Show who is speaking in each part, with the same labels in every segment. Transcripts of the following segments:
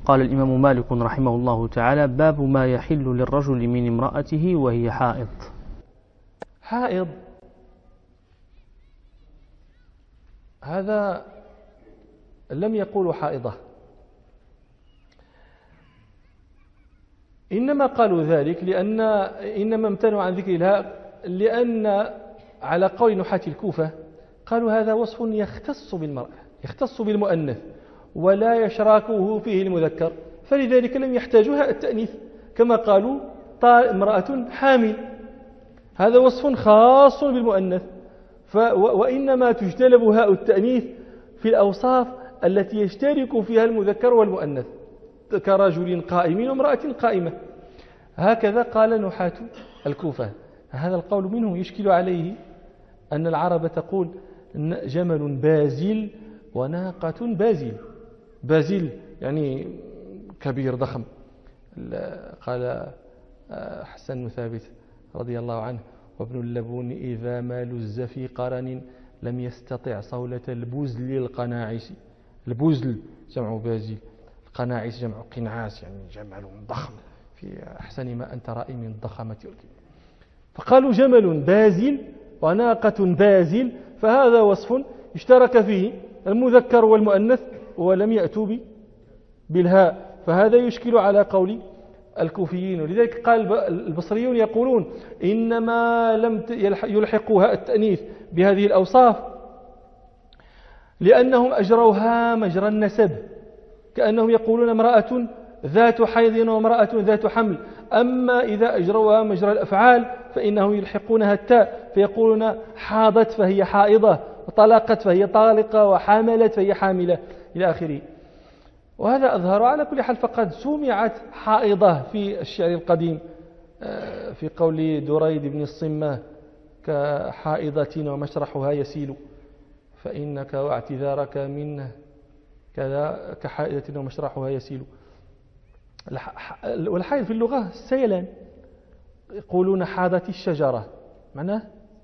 Speaker 1: قال الإمام مالك رحمه الله تعالى: باب ما يحل للرجل من امرأته وهي حائض.
Speaker 2: حائض هذا لم يقولوا حائضة، إنما قالوا ذلك إنما امتنعوا عن ذكر الهاء لأن على قول نحاة الكوفة قالوا هذا وصف يختص بالمرأة، يختص بالمؤنث ولا يشراكه فيه المذكر، فلذلك لم يحتاجوا التأنيث، كما قالوا امرأة حامل، هذا وصف خاص بالمؤنث، وإنما تجتلب هاء التأنيث في الأوصاف التي يشترك فيها المذكر والمؤنث، كرجل قائم وامرأة قائمة. هكذا قال نحاة الكوفة. هذا القول منهم يشكل عليه أن العرب تقول جمل بازل وناقة بازل. بازل يعني كبير ضخم. قال حسن بن ثابت رضي الله عنه: وابن اللبون إذا ما لز في قرن لم يستطع صولة البزل القناعس. البزل جمع بازل، القناعس جمع قنعاس، يعني جمل ضخم في أحسن ما أنت رأي من الضخامة والكبر. فقالوا جمل بازل وناقة بازل، فهذا وصف اشترك فيه المذكر والمؤنث ولم يأتوا بالهاء، فهذا يشكل على قول الكوفيين. ولذلك قال البصريون يقولون إنما لم يلحقوا هاء التأنيث بهذه الأوصاف لأنهم أجروها مجرى النسب، كأنهم يقولون امرأة ذات حيض وامرأة ذات حمل. أما إذا أجروها مجرى الأفعال فإنهم يلحقونها التاء، فيقولون حاضت فهي حائضة، وطلقت فهي طالقة، وحاملت فهي حاملة إلى آخره. وهذا أظهر. على كل حال فقد سمعت حائضة في الشعر القديم في قول دريد بن الصمة: كحائضة ومشرحها يسيل فإنك واعتذارك منه كذا كحائضة ومشرحها يسيل. والحائض في اللغة السيلان، يقولون حاضت الشجرة، معناه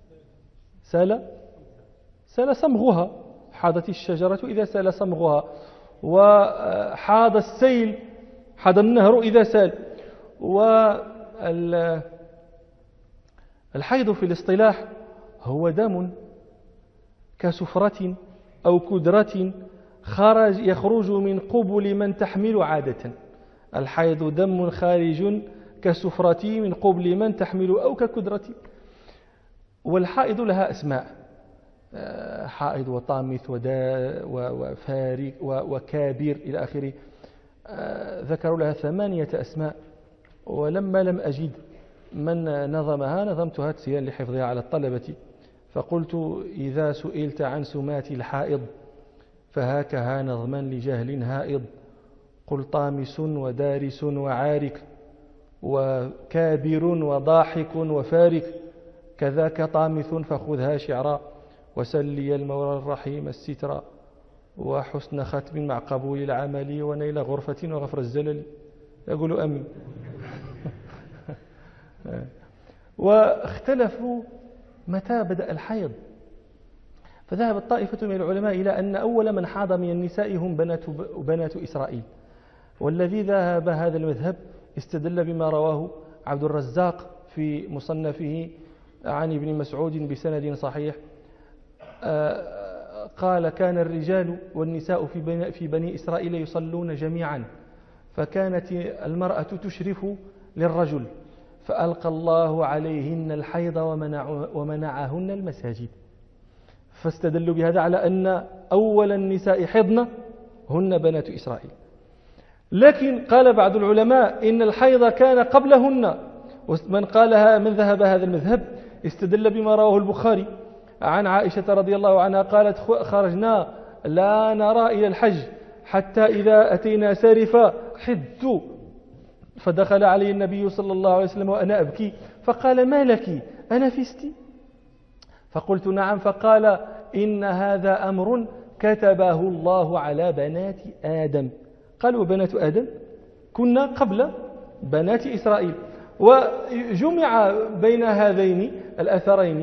Speaker 2: سال صمغها، حاضت الشجرة إذا سال صمغها، وحاض السيل، حاض النهر إذا سال. والحيض في الاصطلاح هو دم كسفرة أو كدرة يخرج من قبل من تحمل عادة. الحيض دم خارج كسفرة من قبل من تحمل أو ككدرة. والحائض لها أسماء: حائض وطامث وفارق وكابر إلى آخره. ذكروا لها 8 أسماء، ولما لم أجد من نظمها نظمتها تسهيلا لحفظها على الطلبة، فقلت: إذا سئلت عن سمات الحائض فهاكها نظما لجهل هائض، قل طامس ودارس وعارك وكابر وضاحك وفارك، كذاك طامث فخذها شعرا، وسلي المولى الرحيم الستر، وحسن ختم مع قبول العمل، ونيل غرفة وغفر الزلل. يقول أمين. واختلفوا متى بدأ الحيض، فذهبت طائفة من العلماء إلى أن أول من حاض من النساء هم بنات إسرائيل. والذي ذهب هذا المذهب استدل بما رواه عبد الرزاق في مصنفه عن ابن مسعود بسند صحيح، قال: كان الرجال والنساء في بني إسرائيل يصلون جميعا، فكانت المرأة تشرف للرجل، فألقى الله عليهن الحيض ومنعهن المساجد. فاستدلوا بهذا على أن أول النساء حضن هن بنات إسرائيل. لكن قال بعض العلماء إن الحيض كان قبلهن، من ذهب هذا المذهب استدل بما رواه البخاري عن عائشة رضي الله عنها قالت: خرجنا لا نرى إلى الحج حتى إذا أتينا سارفا حدت، فدخل علي النبي صلى الله عليه وسلم وأنا أبكي، فقال: ما لك أنفستي؟ فقلت: نعم. فقال: إن هذا أمر كتبه الله على بنات آدم. قالوا: بنات آدم كنا قبل بنات إسرائيل. وجمع بين هذين الأثرين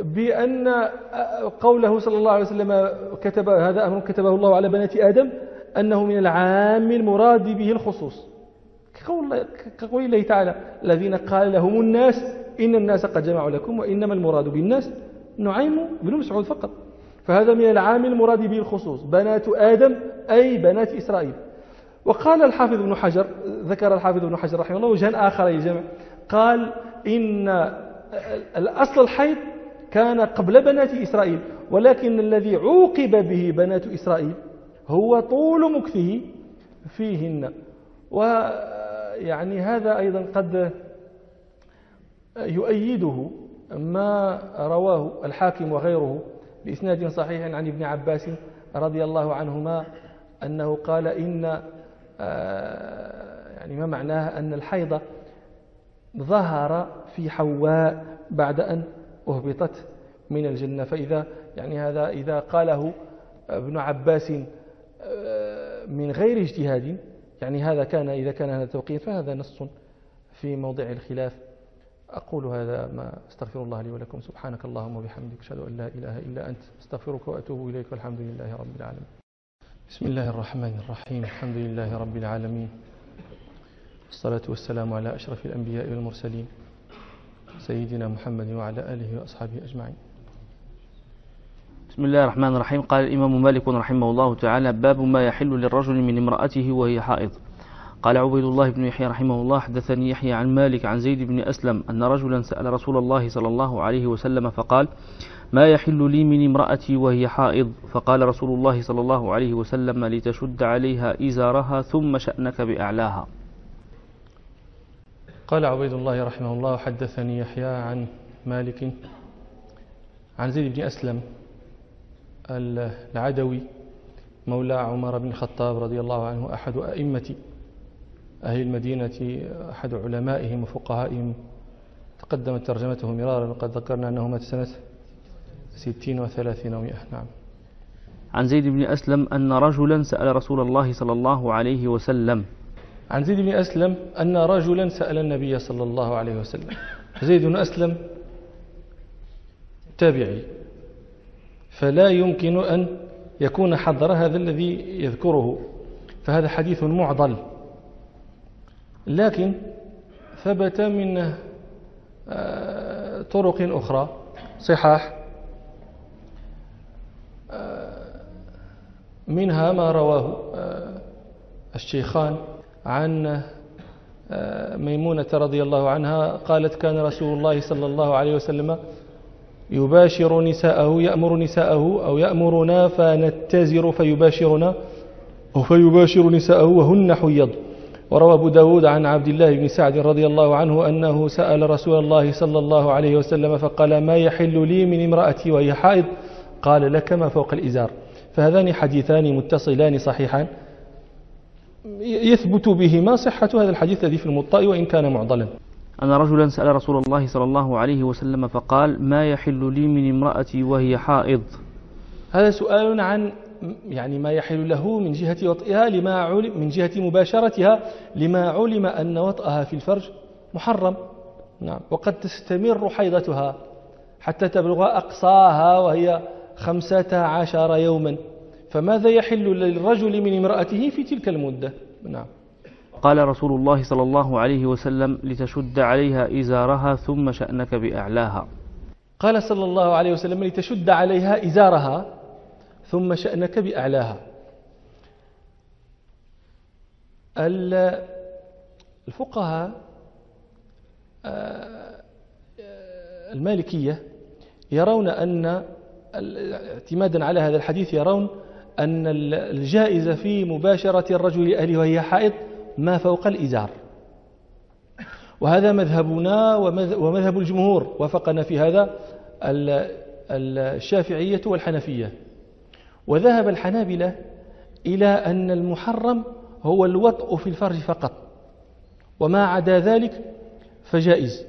Speaker 2: بأن قوله صلى الله عليه وسلم هذا أمر كتبه الله على بنات آدم، أنه من العام المراد به الخصوص، كقول الله تعالى: الذين قال لهم الناس إن الناس قد جمعوا لكم وإنما المراد بالناس نعيم بن مسعود فقط. فهذا من العام المراد به الخصوص، بنات آدم أي بنات إسرائيل. وقال الحافظ ابن حجر، ذكر الحافظ ابن حجر رحمه الله وجها آخر للجمع، قال إن الأصل الحيض كان قبل بنات إسرائيل، ولكن الذي عوقب به بنات إسرائيل هو طول مكثه فيهن. ويعني هذا أيضا قد يؤيده ما رواه الحاكم وغيره بإسناد صحيح عن ابن عباس رضي الله عنهما أنه قال إن يعني ما معناه أن الحيض ظهر في حواء بعد أن أهبطت من الجنة. فإذا يعني هذا إذا قاله ابن عباس من غير اجتهاد، يعني هذا كان إذا كان هذا توقيت فهذا نص في موضع الخلاف. أقول هذا ما أستغفر الله لي ولكم. سبحانك اللهم وبحمدك، أشهد أن لا إله إلا أنت، أستغفرك وأتوب إليك، والحمد لله رب العالمين. بسم الله الرحمن الرحيم، الحمد لله رب العالمين، والصلاة والسلام على أشرف الأنبياء والمرسلين سيدنا محمد وعلى آله وأصحابه أجمعين.
Speaker 1: بسم الله الرحمن الرحيم. قال الإمام مالك رحمه الله تعالى: باب ما يحل للرجل من امرأته وهي حائض. قال عبيد الله بن يحيى رحمه الله: حدثني يحيى عن مالك عن زيد بن أسلم أن رجلا سأل رسول الله صلى الله عليه وسلم فقال: ما يحل لي من امرأتي وهي حائض؟ فقال رسول الله صلى الله عليه وسلم: لتشد عليها إزارها ثم شأنك بأعلاها.
Speaker 2: قال عبيد الله رحمه الله: حدثني يحيى عن مالك عن زيد بن أسلم العدوي مولى عمر بن الخطاب رضي الله عنه، أحد أئمة أهل المدينة، أحد علمائهم وفقهائهم، تقدمت ترجمته مرارا وقد ذكرنا أنه مات سنة 60 و300. نعم.
Speaker 1: عن زيد بن أسلم أن رجلا سأل رسول الله صلى الله عليه وسلم.
Speaker 2: عن زيد بن أسلم أن رجلا سأل النبي صلى الله عليه وسلم. زيد بن أسلم تابعي، فلا يمكن أن يكون حضر هذا الذي يذكره، فهذا حديث معضل، لكن ثبت من طرق أخرى صحاح، منها ما رواه الشيخان عن ميمونة رضي الله عنها قالت: كان رسول الله صلى الله عليه وسلم يباشر نساءه، يأمر نساءه أو يأمرنا فنتزر فيباشرنا فيباشر نساءه وهن حيض. وروى أبو داود عن عبد الله بن سعد رضي الله عنه أنه سأل رسول الله صلى الله عليه وسلم فقال: ما يحل لي من امرأتي وهي حائض؟ قال: لك ما فوق الإزار. فهذان حديثان متصلان صحيحان يثبت بهما صحة هذا الحديث الذي في الموطأ وإن كان معضلا.
Speaker 1: أن رجلا سأل رسول الله صلى الله عليه وسلم فقال: ما يحل لي من امرأتي وهي حائض؟
Speaker 2: هذا سؤال عن يعني ما يحل له من جهة وطئها لما علم، من جهة مباشرتها لما علم أن وطئها في الفرج محرم. نعم. وقد تستمر حيضتها حتى تبلغ أقصاها وهي 15 يوما، فماذا يحل للرجل من امرأته في تلك المدة؟ نعم.
Speaker 1: قال رسول الله صلى الله عليه وسلم: لتشد عليها إزارها ثم شأنك بأعلاها.
Speaker 2: قال صلى الله عليه وسلم: لتشد عليها إزارها ثم شأنك بأعلاها. الفقهاء المالكية يرون أن اعتمادا على هذا الحديث يرون أن الجائز في مباشرة الرجل لأهله وهي حائض ما فوق الإزار، وهذا مذهبنا ومذهب الجمهور، وافقنا في هذا الشافعية والحنفية. وذهب الحنابلة إلى أن المحرم هو الوطء في الفرج فقط، وما عدا ذلك فجائز.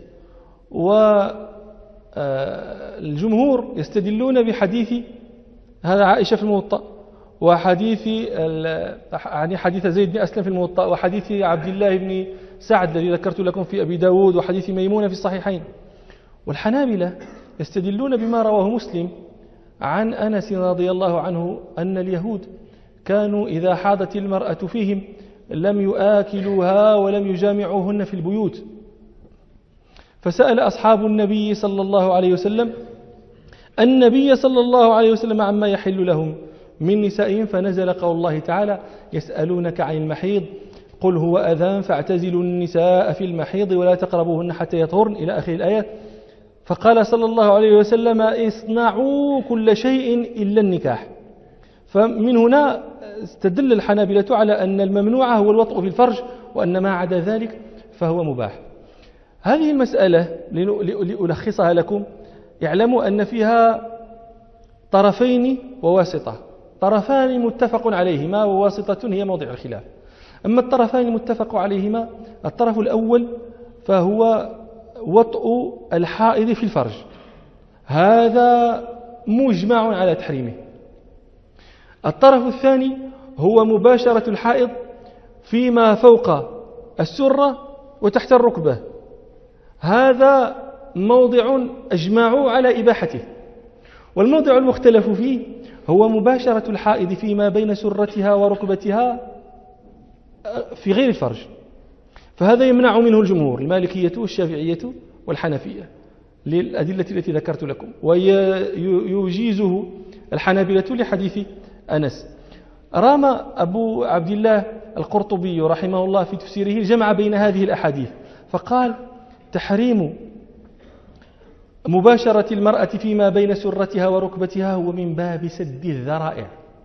Speaker 2: والجمهور يستدلون بحديث هذا عائشة في الموطأ، وحديث يعني حديث زيد بن أسلم في الموطأ، وحديث عبد الله بن سعد الذي ذكرت لكم في أبي داود، وحديث ميمونة في الصحيحين. والحنابلة يستدلون بما رواه مسلم عن أنس رضي الله عنه أن اليهود كانوا إذا حاضت المرأة فيهم لم يآكلوها ولم يجامعوهن في البيوت، فسأل أصحاب النبي صلى الله عليه وسلم النبي صلى الله عليه وسلم عما يحل لهم من نسائهم، فنزل قول الله تعالى: يسألونك عن المحيض قل هو أذى فاعتزلوا النساء في المحيض ولا تقربوهن حتى يطهرن، إلى آخر الآية. فقال صلى الله عليه وسلم: اصنعوا كل شيء إلا النكاح. فمن هنا استدل الحنابلة على أن الممنوع هو الوطء في الفرج، وأن ما عدا ذلك فهو مباح. هذه المسألة لألخصها لكم، اعلموا أن فيها طرفين وواسطة، طرفان متفق عليهما وواسطة هي موضع الخلاف. أما الطرفان المتفق عليهما، الطرف الأول فهو وطء الحائض في الفرج، هذا مجمع على تحريمه. الطرف الثاني هو مباشرة الحائض فيما فوق السرة وتحت الركبة، هذا موضع أجمعوا على إباحته. والموضع المختلف فيه هو مباشرة الحائض فيما بين سرتها وركبتها في غير الفرج، فهذا يمنع منه الجمهور، المالكية والشافعية والحنفية، للأدلة التي ذكرت لكم، ويجيزه الحنابلة لحديث أنس. رام أبو عبد الله القرطبي رحمه الله في تفسيره جمع بين هذه الأحاديث، فقال: تحريم مباشرة المرأة فيما بين سرتها وركبتها هو من باب سد الذرائع،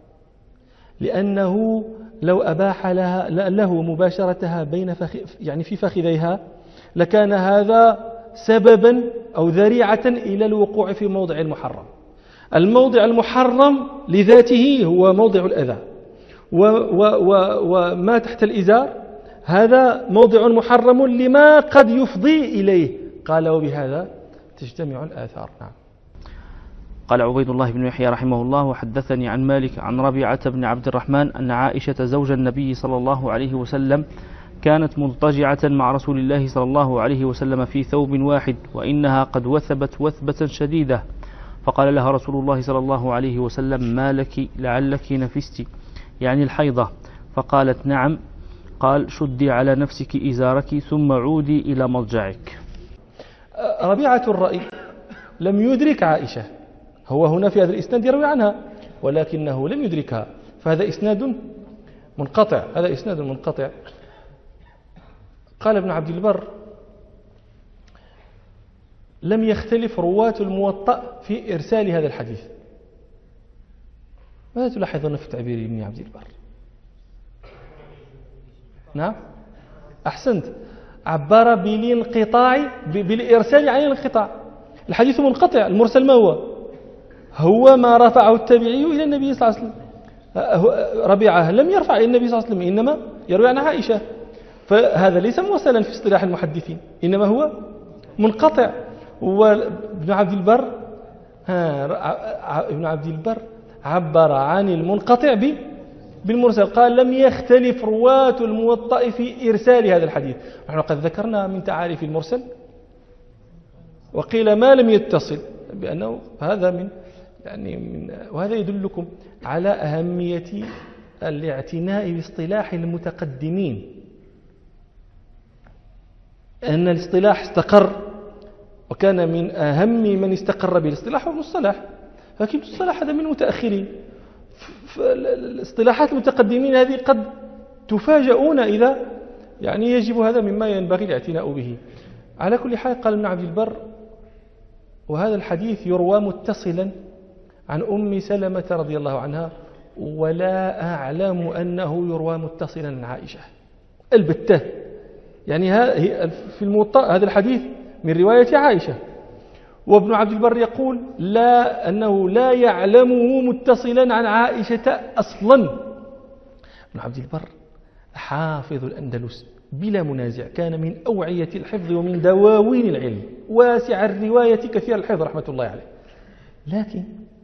Speaker 2: لأنه لو أباح له مباشرتها يعني في فخذيها لكان هذا سببا أو ذريعة إلى الوقوع في موضع المحرم. الموضع المحرم لذاته هو موضع الأذى، وما تحت الإزار هذا موضع محرم لما قد يفضي إليه. قال: وبهذا تجتمع الآثار. نعم.
Speaker 1: قال عبيد الله بن يحيى رحمه الله: وحدثني عن مالك عن ربيعة بن عبد الرحمن أن عائشة زوج النبي صلى الله عليه وسلم كانت مضطجعة مع رسول الله صلى الله عليه وسلم في ثوب واحد، وإنها قد وثبت وثبة شديدة، فقال لها رسول الله صلى الله عليه وسلم: ما لك لعلك نفست، يعني الحيضة؟ فقالت: نعم. قال: شدي على نفسك إزارك ثم عودي إلى مضجعك.
Speaker 2: ربيعة الرأي لم يدرك عائشة، هو هنا في هذا الإسناد يروي عنها ولكنه لم يدركها، فهذا إسناد منقطع، هذا إسناد منقطع. قال ابن عبد البر: لم يختلف رواة الموطأ في إرسال هذا الحديث. ماذا تلاحظون في تعبير ابن عبد البر؟ نعم، أحسنت، عبر بالانقطاع، بالإرسال عن الانقطاع. الحديث منقطع، المرسل ما هو ما رفعه التابعي إلى النبي صلى الله عليه وسلم. ربيعة لم يرفع إلى النبي صلى الله عليه وسلم، إنما يروي عن عائشة، فهذا ليس موصلا في اصطلاح المحدثين، إنما هو منقطع. وابن عبد البر ابن عبد البر عبر عن المنقطع بالمرسل، قال: لم يختلف رواة الموطأ في إرسال هذا الحديث. نحن قد ذكرنا من تعاريف المرسل، وقيل ما لم يتصل، بأنه هذا وهذا يدلكم على أهمية الاعتناء باصطلاح المتقدمين، أن الاصطلاح استقر، وكان من أهم من استقر بالاصطلاح والمصطلح، لكن المصطلح هذا من المتأخرين. الاصطلاحات المتقدمين هذه قد تفاجؤون إذا يجب هذا مما ينبغي الاعتناء به. على كل حال، قال ابن عبد البر: وهذا الحديث يروى متصلا عن أم سلمة رضي الله عنها، ولا أعلم أنه يروى متصلا عن عائشة البتة. في الموطأ هذا الحديث من رواية عائشة، وابن عبد البر يقول أنه لا يعلمه متصلا عن عائشة أصلا. ابن عبد البر حافظ الأندلس بلا منازع، كان من أوعية الحفظ ومن دواوين العلم، واسع الرواية كثير الحفظ رحمة الله عليه، لكن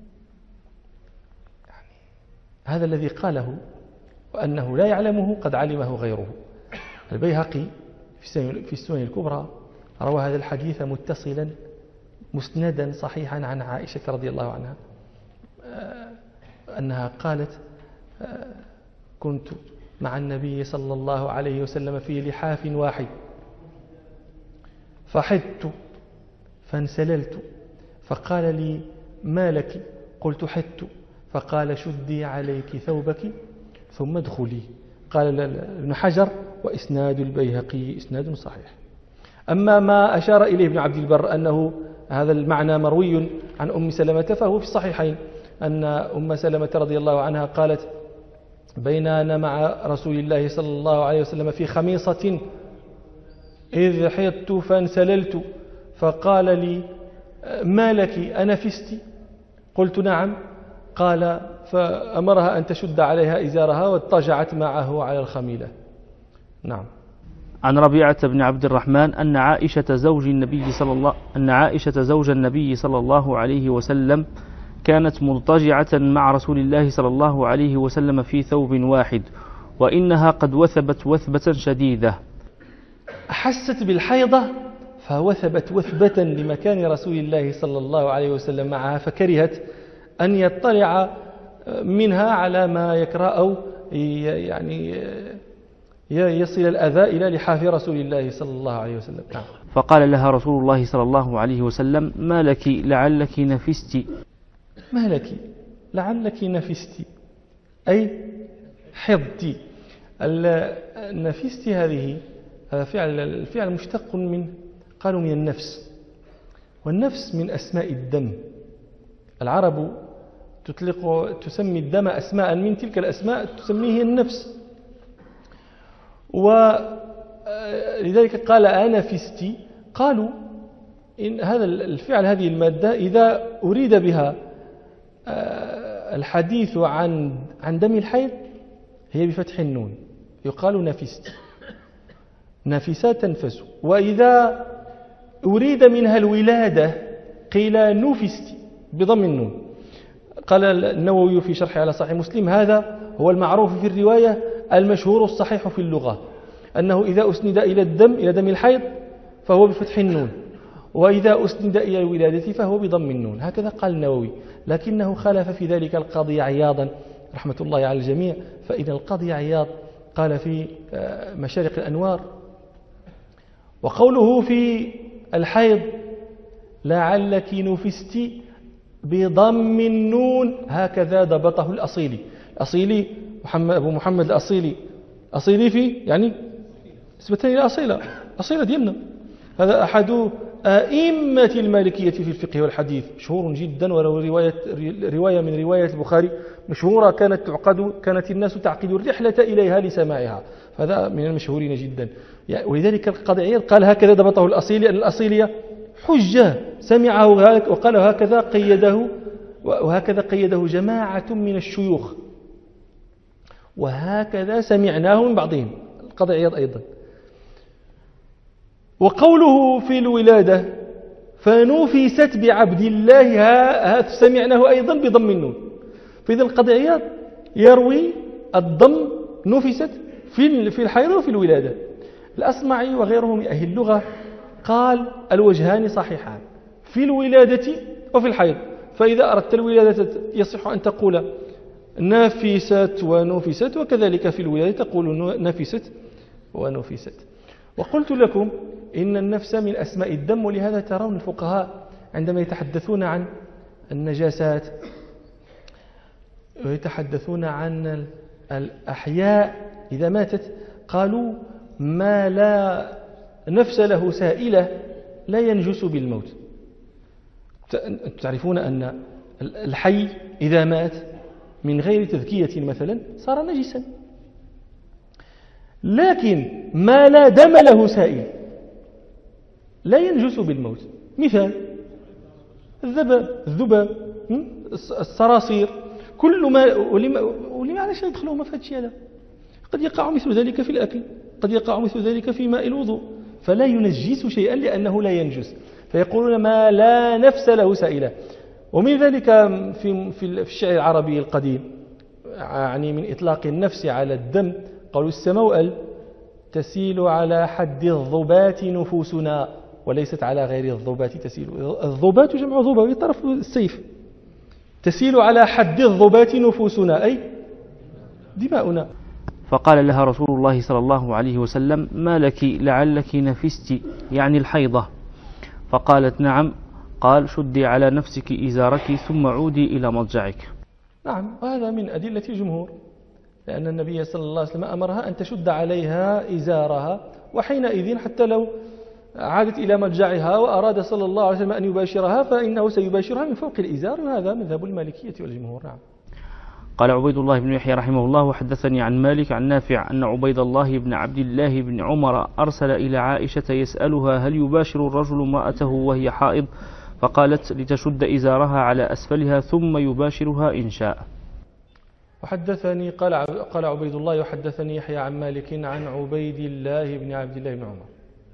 Speaker 2: هذا الذي قاله وأنه لا يعلمه قد علمه غيره. البيهقي في السنن الكبرى روى هذا الحديث متصلا مسندا صحيحا عن عائشة رضي الله عنها أنها قالت: كنت مع النبي صلى الله عليه وسلم في لحاف واحد فحدت فانسللت فقال لي ما لك؟ قلت حدت. فقال شدي عليك ثوبك ثم ادخلي. قال ابن حجر وإسناد البيهقي إسناد صحيح. أما ما أشار إليه ابن عبد البر أنه هذا المعنى مروي عن أم سلمة فهو في الصحيحين، أن أم سلمة رضي الله عنها قالت بين أنا مع رسول الله صلى الله عليه وسلم في خميصة إذ حضت فانسللت فقال لي ما لك أنفست؟ قلت نعم. قال فأمرها أن تشد عليها إزارها واضطجعت معه على الخميلة. نعم.
Speaker 1: عن ربيعة بن عبد الرحمن أن عائشة زوج النبي صلى الله عليه وسلم كانت مضطجعة مع رسول الله صلى الله عليه وسلم في ثوب واحد وإنها قد وثبت وثبة شديدة.
Speaker 2: أحست بالحيضة فوثبت وثبة لمكان رسول الله صلى الله عليه وسلم معها، فكرهت أن يطلع منها على ما يكره أو يعني يصل الأذى إلى لحاف رسول الله صلى الله عليه وسلم.
Speaker 1: فقال لها رسول الله صلى الله عليه وسلم ما لك لعلك نفست؟
Speaker 2: ما لك لعلك نفست أي حضت. النفست هذه الفعل مشتق من قالوا من النفس، والنفس من أسماء الدم. العرب تسمي الدم أسماء، من تلك الأسماء تسميه النفس، ولذلك قال أنفستي. قالوا إن هذا الفعل هذه المادة إذا أريد بها الحديث عن دم الحيض هي بفتح النون يقال نفست، نفسا تنفس. وإذا أريد منها الولادة قيل نفست بضم النون. قال النووي في شرحه على صحيح مسلم هذا هو المعروف في الرواية المشهور الصحيح في اللغة، أنه إذا أسند إلى الدم إلى دم الحيض فهو بفتح النون، وإذا أسند إلى الولادة فهو بضم النون. هكذا قال النووي، لكنه خالف في ذلك القاضي عياضا رحمة الله على الجميع. فإن القاضي عياض قال في مشارق الأنوار وقوله في الحيض لعلك نفست بضم النون هكذا ضبطه الأصيلي أبو محمد الأصيلي في يعني نسبة إلى أصيلة ديالنا. هذا أحد أئمة المالكية في الفقه والحديث، مشهور جدا، وله رواية من رواية البخاري مشهورة كانت الناس تعقد الرحلة إليها لسماعها، هذا من المشهورين جدا. ولذلك القاضي عياض قال هكذا ضبطه الأصيلي، أن الأصيلية حجة سمعه وقال وهكذا قيده جماعة من الشيوخ، وهكذا سمعناه من بعضهم القاضي عياض أيضا. وقوله في الولادة فنفست بعبد الله سمعناه أيضا بضم النون. فإذا القاضي عياض يروي الضم نفست في الحيض وفي الولادة. الأصمعي وغيره من أهل اللغة قال الوجهان صحيحان في الولادة وفي الحيض. فإذا أردت الولادة يصح أن تقول نفست ونفست، وكذلك في الولادة تقول نفست ونفست. وقلت لكم إن النفس من أسماء الدم، ولهذا ترون الفقهاء عندما يتحدثون عن النجاسات ويتحدثون عن الأحياء إذا ماتت قالوا ما لا نفس له سائلة لا ينجس بالموت. تعرفون أن الحي إذا مات من غير تذكية مثلا صار نجسا، لكن ما لا دم له سائل لا ينجس بالموت. مثال الذباب الصراصير، كل ما ولما علاش ندخلوهم في هذا الشيء هذا؟ قد يقع مثل ذلك في الأكل، قد يقع مثل ذلك في ماء الوضوء، فلا ينجس شيئا لأنه لا ينجس. فيقولون ما لا نفس له سائلة. ومن ذلك في الشعر العربي القديم يعني من إطلاق النفس على الدم قالوا السموأل تسيل على حد الضبات نفوسنا وليست على غير الضبات تسيل. الضبات جمع ضبة طرف السيف. تسيل على حد الضبات نفوسنا أي دماؤنا.
Speaker 1: فقال لها رسول الله صلى الله عليه وسلم: ما لك لعلك نفست، يعني الحيضة؟ فقالت: نعم. قال: شدي على نفسك إزارك ثم عودي إلى مضجعك.
Speaker 2: نعم، وهذا من أدلة الجمهور، لأن النبي صلى الله عليه وسلم أمرها أن تشد عليها إزارها، وحينئذ حتى لو عادت إلى مضجعها وأراد صلى الله عليه وسلم أن يباشرها فإنه سيباشرها من فوق الإزار، وهذا مذهب المالكية والجمهور. نعم.
Speaker 1: قال عبيد الله بن يحيى رحمه الله: وحدثني عن مالك عن نافع أن عبيد الله بن عبد الله بن عمر أرسل إلى عائشة يسألها: هل يباشر الرجل امرأته وهي حائض؟ فقالت: لتشد إزارها على أسفلها ثم يباشرها إن شاء.
Speaker 2: وحدثني قال عبيد الله: وحدثني يحيى عن مالك عن عبيد الله بن عبد الله بن عمر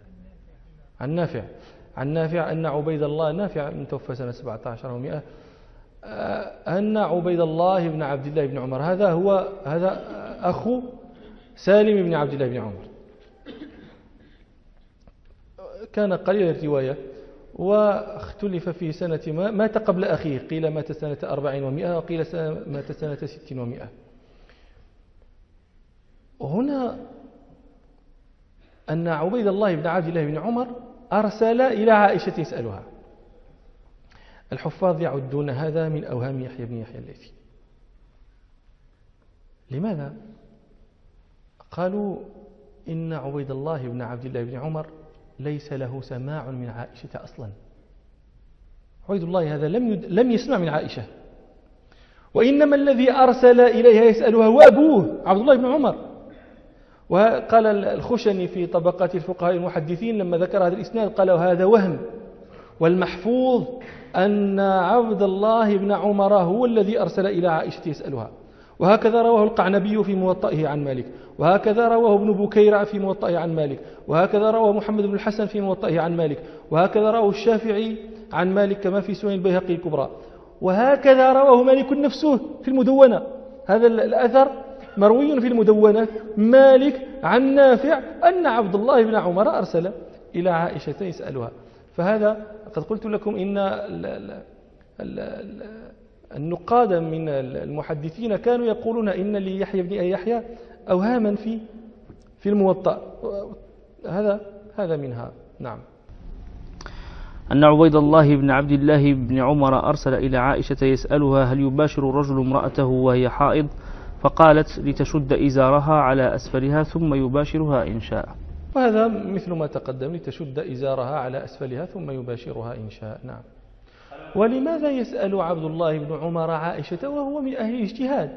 Speaker 2: عن نافع أن عبيد الله، نافع من توفى سنة 17 و100، أن عبيد الله بن عبد الله بن عمر، هذا أخو سالم بن عبد الله بن عمر، كان قليل الرواية، واختلف في سنة مات قبل أخيه، قيل مات سنة 40 و100 وقيل مات سنة 60 و100. وهنا أن عبيد الله بن عبد الله بن عمر أرسل إلى عائشة يسألها. الحفاظ يعدون هذا من أوهام يحيى بن يحيى الليثي. لماذا؟ قالوا إن عبيد الله بن عبد الله بن عمر ليس له سماع من عائشة أصلا. عبيد الله هذا لم يسمع من عائشة، وإنما الذي أرسل إليها يسألها هو أبوه عبد الله بن عمر. وقال الخشني في طبقات الفقهاء المحدثين لما ذكر هذا الإسناد قال: هذا وهم، والمحفوظ أن عبد الله بن عمر هو الذي أرسل إلى عائشة يسألها. وهكذا رواه القعنبي في موطئه عن مالك، وهكذا رواه ابن بكير في موطئه عن مالك، وهكذا رواه محمد بن الحسن في موطئه عن مالك، وهكذا رواه الشافعي عن مالك كما في سنن البيهقي الكبرى، وهكذا رواه مالك نفسه في المدونة. هذا الأثر مروي في المدونة، مالك عن نافع أن عبد الله بن عمر أرسل إلى عائشة يسألها. فهذا قد قلت لكم إن النقاد من المحدثين كانوا يقولون إن ليحيى بن يحيى أوهاما في الموطأ، هذا منها. نعم.
Speaker 1: أن عبيد الله بن عبد الله بن عمر أرسل إلى عائشة يسألها: هل يباشر الرجل امرأته وهي حائض؟ فقالت: لتشد إزارها على أسفلها ثم يباشرها إن شاء.
Speaker 2: وهذا مثل ما تقدم، لتشد إزارها على أسفلها ثم يباشرها إن شاء. نعم. ولماذا يسأل عبد الله بن عمر عائشة وهو من أهل الاجتهاد؟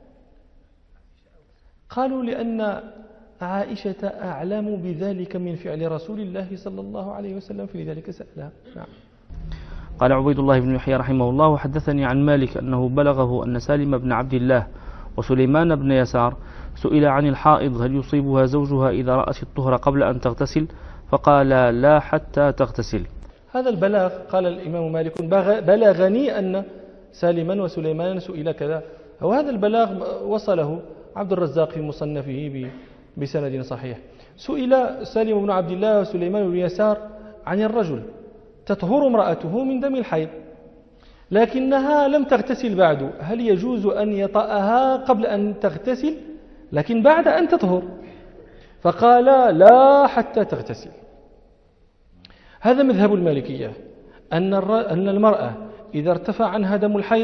Speaker 2: قالوا: لأن عائشة أعلم بذلك من فعل رسول الله صلى الله عليه وسلم، فلذلك سألها. نعم.
Speaker 1: قال عبيد الله بن يحيى رحمه الله: وحدثني عن مالك أنه بلغه أن سالم بن عبد الله وسليمان بن يسار سئل عن الحائض: هل يصيبها زوجها إذا رأت الطهر قبل أن تغتسل؟ فقال: لا حتى تغتسل.
Speaker 2: هذا البلاغ، قال الإمام مالك: بلغني أن سالما وسليمان سئل كذا، وهذا البلاغ وصله عبد الرزاق في مصنفه بسند صحيح. سئل سالم بن عبد الله وسليمان بن يسار عن الرجل تطهر امرأته من دم الحيض لكنها لم تغتسل بعد، هل يجوز أن يطأها قبل أن تغتسل لكن بعد أن تطهر؟ فقال: لا حتى تغتسل. هذا مذهب المالكية، أن المرأة إذا ارتفع عنها دم الحيض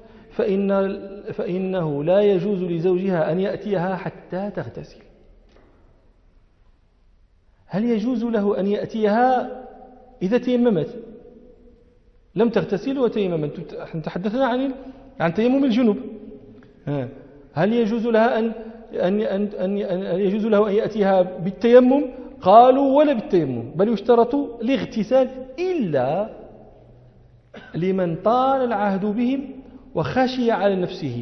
Speaker 2: فإنه لا يجوز لزوجها أن يأتيها حتى تغتسل. هل يجوز له أن يأتيها إذا تيممت؟ لم تغتسل وتيممت، تحدثنا عن تيمم الجنوب. هل يجوز لها أن يجوز له أن يأتيها بالتيمم؟ قالوا: ولا بالتيمم، بل يشترط الاغتسال إلا لمن طال العهد بهم وخشي على نفسه،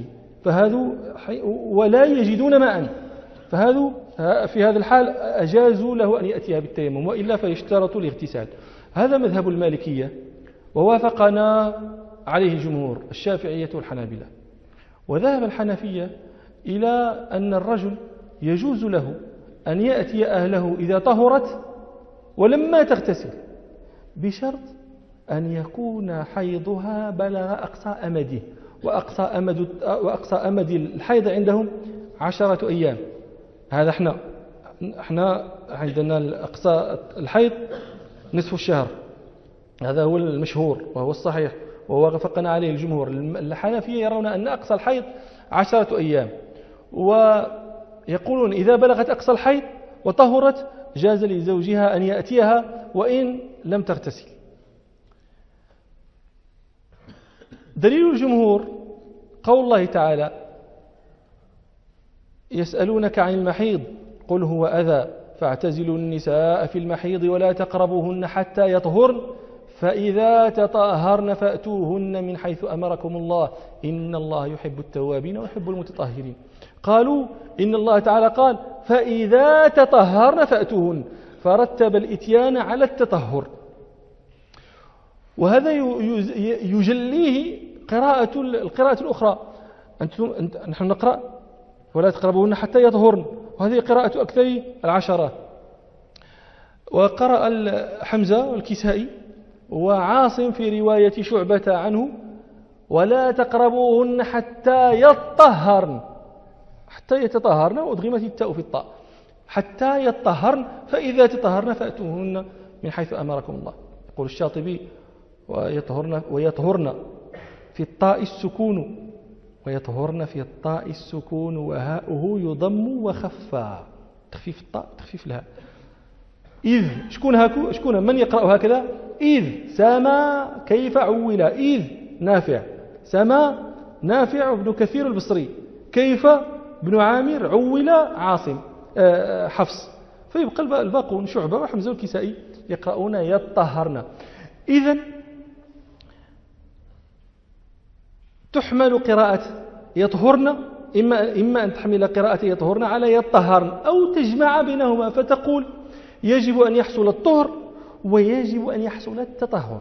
Speaker 2: ولا يجدون ماء، في هذا الحال أجازوا له أن يأتيها بالتيمم، وإلا فيشترط الاغتسال. هذا مذهب المالكية، ووافقنا عليه الجمهور الشافعية والحنابلة. وذهب الحنفية إلى أن الرجل يجوز له أن يأتي أهله إذا طهرت ولما تغتسل، بشرط أن يكون حيضها بلغ أقصى أمده، وأقصى أمد الحيض عندهم 10 أيام، هذا احنا عندنا أقصى الحيض نصف الشهر، هذا هو المشهور وهو الصحيح وهو وافقنا عليه الجمهور. الحنفية يرون أن أقصى الحيض 10 أيام، ويقولون إذا بلغت أقصى الحيض وطهرت جاز لزوجها أن يأتيها وإن لم تغتسل. دليل الجمهور قول الله تعالى: يسألونك عن المحيض قل هو أذى فاعتزلوا النساء في المحيض ولا تقربوهن حتى يطهرن فإذا تطهرن فأتوهن من حيث أمركم الله إن الله يحب التوابين ويحب المتطهرين. قالوا إن الله تعالى قال: فإذا تطهرن فأتوهن، فرتب الإتيان على التطهر، وهذا يجليه القراءة الأخرى. نحن نقرأ ولا تقربوهن حتى يطهرن، وهذه قراءة أكثر العشرات. وقرأ حمزة والكسائي وعاصم في رواية شعبة عنه: ولا تقربوهن حتى يطهرن، حتى يتطهرن وأدغمت التاء في الطاء، حتى يطهرن فإذا تطهرن فأتوهن من حيث أمركم الله. يقول الشاطبي: ويطهرن في الطاء السكون، ويطهرن في الطاء السكون وهاؤه يضم وخفى، تخفيف الطاء تخفيف لها. إذ شكون من يقرأ هكذا؟ إذ سما كيف عولا، إذ نافع، سما نافع ابن كثير البصري، كيف ابن عامر، عولا عاصم حفص، فيبقى الباقون شعبة وحمزة والكسائي يقرؤون يطهرن. إذن تحمل قراءة يطهرن، إما أن تحمل قراءة يطهرن على يطهرن أو تجمع بينهما فتقول: يجب أن يحصل الطهر ويجب أن يحصل التطهر.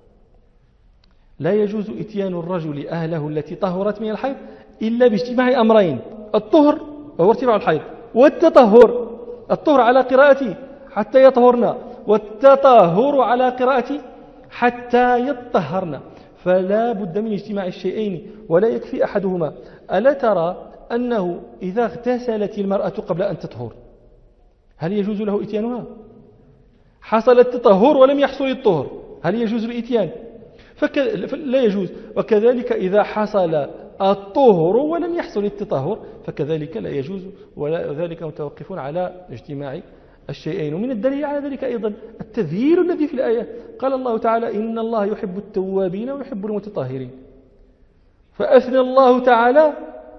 Speaker 2: لا يجوز إتيان الرجل أهله التي طهرت من الحيض إلا باجتماع أمرين: الطهر وهو ارتفاع الحيض، والتطهر. الطهر على قراءة حتى يطهرن، والتطهر على قراءة حتى يطهرن، فلا بد من اجتماع الشيئين ولا يكفي أحدهما. ألا ترى أنه إذا اغتسلت المرأة قبل أن تطهر هل يجوز له إتيانها؟ حصل التطهر ولم يحصل الطهر، هل يجوز الإتيان؟ لا يجوز. وكذلك إذا حصل الطهر ولم يحصل التطهر فكذلك لا يجوز، وذلك متوقف على اجتماع الشيئين. ومن الدليل على ذلك أيضا التذييل الذي في الآية. قال الله تعالى: إن الله يحب التوابين ويحب المتطهرين، فأثنى الله تعالى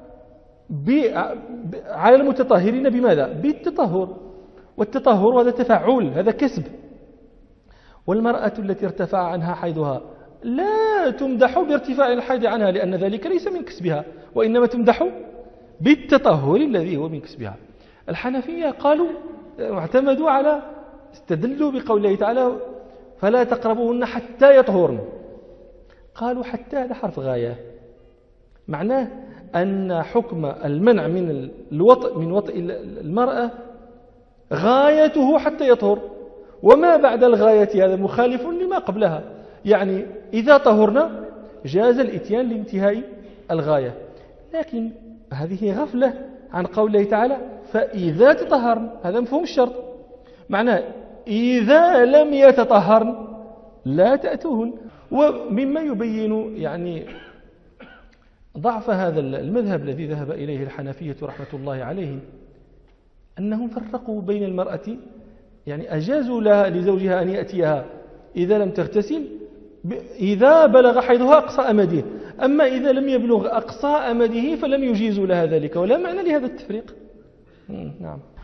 Speaker 2: على المتطهرين بماذا؟ بالتطهر، والتطهر هذا تفعل، هذا كسب. والمرأة التي ارتفع عنها حيضها لا تمدح بارتفاع الحيض عنها، لأن ذلك ليس من كسبها، وإنما تمدح بالتطهر الذي هو من كسبها. الحنفية قالوا واعتمدوا على استدلوا بقول الله تعالى: فلا تقربوهن حتى يطهرن. قالوا حتى هذا حرف غاية، معناه أن حكم المنع من وطئ المرأة غايته حتى يطهر، وما بعد الغاية هذا مخالف لما قبلها. يعني إذا طهرنا جاز الإتيان لانتهاء الغاية، لكن هذه غفلة عن قول الله تعالى: فإذا تطهرن، هذا مفهوم الشرط، معناه إذا لم يتطهرن لا تأتوهن. ومما يبين يعني ضعف هذا المذهب الذي ذهب إليه الحنفية رحمة الله عليهم أنهم فرقوا بين المرأة، يعني أجازوا لها لزوجها أن يأتيها إذا لم تغتسل إذا بلغ حيضها أقصى أمده، أما إذا لم يبلغ أقصى أمده فلم يجيزوا لها ذلك، ولا معنى لهذا التفريق. نعم.